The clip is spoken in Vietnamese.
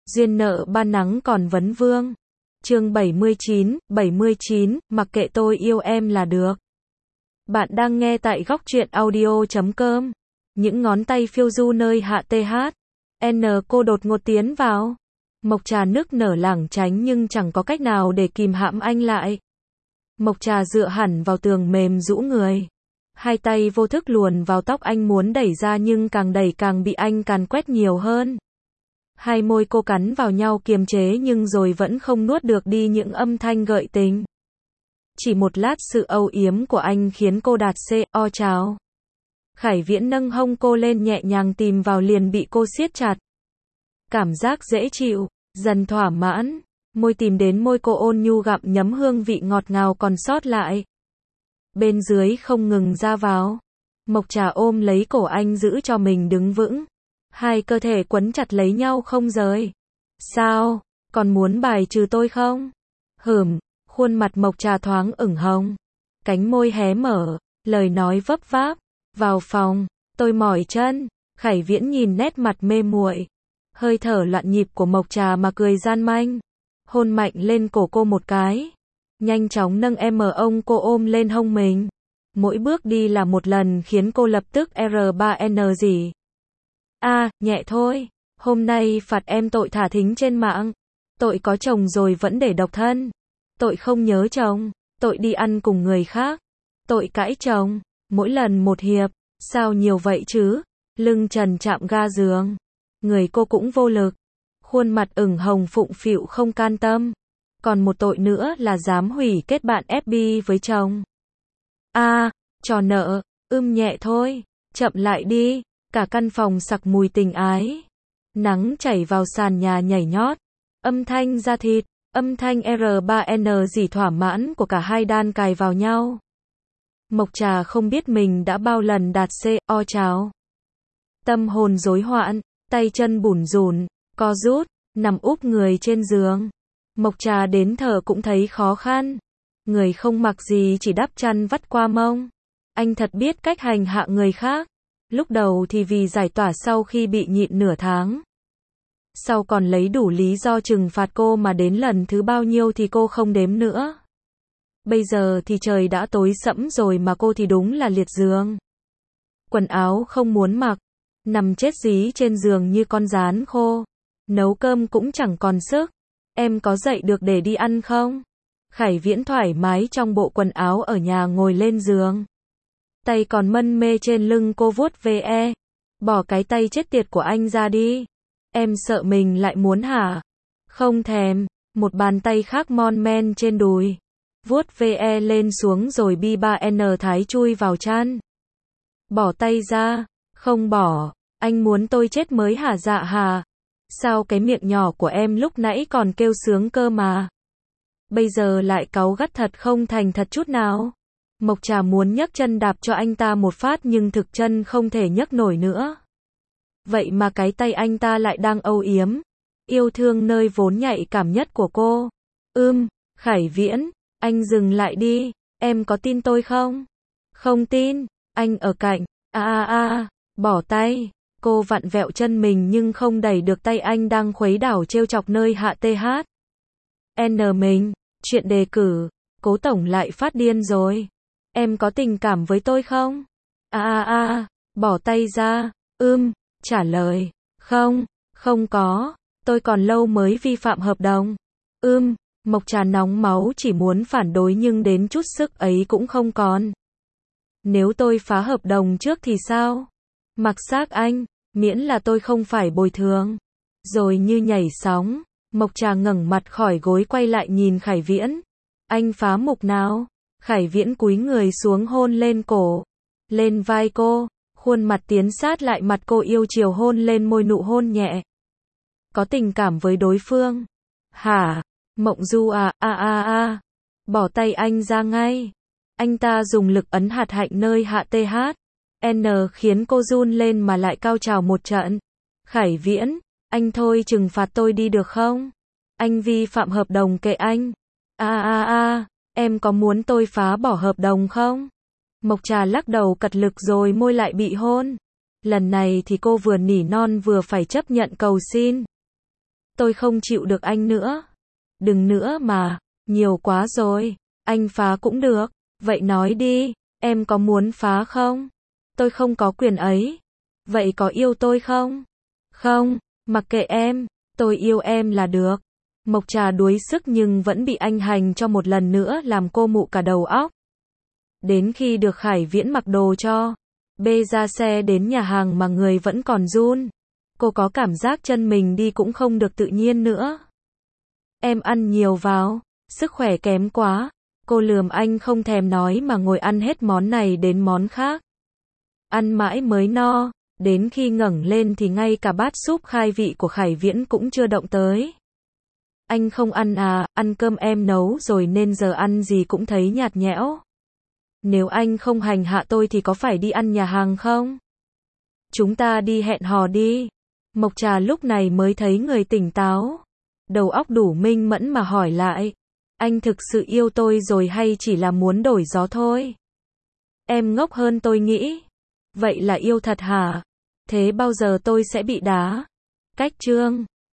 Duyên nợ ban nắng còn vấn vương. Chương 79, mặc kệ tôi yêu em là được. Bạn đang nghe tại góc truyện audio.com. Những ngón tay phiêu du nơi hạ th. Cô đột ngột tiến vào. Mộc Trà nức nở lảng tránh nhưng chẳng có cách nào để kìm hãm anh lại. Mộc Trà dựa hẳn vào tường mềm rũ người. Hai tay vô thức luồn vào tóc anh muốn đẩy ra nhưng càng đẩy càng bị anh càn quét nhiều hơn. Hai môi cô cắn vào nhau kiềm chế nhưng rồi vẫn không nuốt được đi những âm thanh gợi tình. Chỉ một lát sự âu yếm của anh khiến cô đạt co trào. Khải Viễn nâng hông cô lên nhẹ nhàng tìm vào liền bị cô siết chặt. Cảm giác dễ chịu, dần thỏa mãn, môi tìm đến môi cô ôn nhu gặm nhấm hương vị ngọt ngào còn sót lại. Bên dưới không ngừng ra vào. Mộc Trà ôm lấy cổ anh giữ cho mình đứng vững. Hai cơ thể quấn chặt lấy nhau không rời. Sao, còn muốn bài trừ tôi không? Khuôn mặt Mộc Trà thoáng ửng hồng. Cánh môi hé mở, lời nói vấp váp. Vào phòng, tôi mỏi chân. Khải Viễn nhìn nét mặt mê muội, hơi thở loạn nhịp của Mộc Trà mà cười gian manh. Hôn mạnh lên cổ cô một cái. Nhanh chóng nâng ông cô ôm lên hông mình. Mỗi bước đi là một lần khiến cô lập tức R3N gì. Nhẹ thôi. Hôm nay phạt em tội thả thính trên mạng. Tội có chồng rồi vẫn để độc thân. Tội không nhớ chồng. Tội đi ăn cùng người khác. Tội cãi chồng. Mỗi lần một hiệp. Sao nhiều vậy chứ? Lưng trần chạm ga giường. Người cô cũng vô lực. Khuôn mặt ửng hồng phụng phịu không can tâm. Còn một tội nữa là dám hủy kết bạn FB với chồng. Trò nợ. Nhẹ thôi. Chậm lại đi. Cả căn phòng sặc mùi tình ái. Nắng chảy vào sàn nhà nhảy nhót. Âm thanh da thịt. Âm thanh R3N dỉ thỏa mãn của cả hai đan cài vào nhau. Mộc Trà không biết mình đã bao lần đạt co trào. Tâm hồn rối hoạn. Tay chân bủn rủn. Co rút. Nằm úp người trên giường. Mộc Trà đến thở cũng thấy khó khăn. Người không mặc gì chỉ đắp chăn vắt qua mông. Anh thật biết cách hành hạ người khác. Lúc đầu thì vì giải tỏa sau khi bị nhịn nửa tháng. Sau còn lấy đủ lý do trừng phạt cô mà đến lần thứ bao nhiêu thì cô không đếm nữa. Bây giờ thì trời đã tối sẫm rồi mà cô thì đúng là liệt giường. Quần áo không muốn mặc. Nằm chết dí trên giường như con gián khô. Nấu cơm cũng chẳng còn sức. Em có dậy được để đi ăn không? Khải Viễn thoải mái trong bộ quần áo ở nhà ngồi lên giường. Tay còn mân mê trên lưng cô vuốt ve. Bỏ cái tay chết tiệt của anh ra đi. Em sợ mình lại muốn hả? Không thèm. Một bàn tay khác mon men trên đùi. Vuốt ve lên xuống rồi B3N thái chui vào chăn. Bỏ tay ra. Không bỏ. Anh muốn tôi chết mới hả dạ hả? Sao cái miệng nhỏ của em lúc nãy còn kêu sướng cơ mà. Bây giờ lại cáu gắt thật không thành thật chút nào. Mộc Trà muốn nhấc chân đạp cho anh ta một phát nhưng thực chân không thể nhấc nổi nữa. Vậy mà cái tay anh ta lại đang âu yếm. Yêu thương nơi vốn nhạy cảm nhất của cô. Khải Viễn, anh dừng lại đi. Em có tin tôi không? Không tin. Anh ở cạnh. Bỏ tay. Cô vặn vẹo chân mình nhưng không đẩy được tay anh đang khuấy đảo trêu chọc nơi hạ th. Mình. Chuyện đề cử. Cố tổng lại phát điên rồi. Em có tình cảm với tôi không? Bỏ tay ra. Trả lời. Không có. Tôi còn lâu mới vi phạm hợp đồng. Mộc Trà nóng máu chỉ muốn phản đối nhưng đến chút sức ấy cũng không còn. Nếu tôi phá hợp đồng trước thì sao? Mặc xác anh. Miễn là tôi không phải bồi thường. Rồi như nhảy sóng. Mộc Trà ngẩng mặt khỏi gối quay lại nhìn Khải Viễn. Anh phá mục nào? Khải Viễn cúi người xuống hôn lên cổ. Lên vai cô. Khuôn mặt tiến sát lại mặt cô yêu chiều hôn lên môi nụ hôn nhẹ. Có tình cảm với đối phương. Hả? Mộng Du Bỏ tay anh ra ngay. Anh ta dùng lực ấn hạt hạnh nơi hạ th. Khiến cô run lên mà lại cao trào một trận. Khải Viễn, anh thôi trừng phạt tôi đi được không? Anh vi phạm hợp đồng kệ anh. Em có muốn tôi phá bỏ hợp đồng không? Mộc Trà lắc đầu cật lực rồi môi lại bị hôn. Lần này thì cô vừa nỉ non vừa phải chấp nhận cầu xin. Tôi không chịu được anh nữa. Đừng nữa mà, nhiều quá rồi. Anh phá cũng được. Vậy nói đi, em có muốn phá không? Tôi không có quyền ấy. Vậy có yêu tôi không? Không, mặc kệ em, tôi yêu em là được. Mộc Trà đuối sức nhưng vẫn bị anh hành cho một lần nữa làm cô mụ cả đầu óc. Đến khi được Khải Viễn mặc đồ cho, bê ra xe đến nhà hàng mà người vẫn còn run. Cô có cảm giác chân mình đi cũng không được tự nhiên nữa. Em ăn nhiều vào, sức khỏe kém quá. Cô lườm anh không thèm nói mà ngồi ăn hết món này đến món khác. Ăn mãi mới no, đến khi ngẩng lên thì ngay cả bát súp khai vị của Khải Viễn cũng chưa động tới. Anh không ăn à, ăn cơm em nấu rồi nên giờ ăn gì cũng thấy nhạt nhẽo. Nếu anh không hành hạ tôi thì có phải đi ăn nhà hàng không? Chúng ta đi hẹn hò đi. Mộc Trà lúc này mới thấy người tỉnh táo. Đầu óc đủ minh mẫn mà hỏi lại. Anh thực sự yêu tôi rồi hay chỉ là muốn đổi gió thôi? Em ngốc hơn tôi nghĩ. Vậy là yêu thật hả? Thế bao giờ tôi sẽ bị đá? Cách chương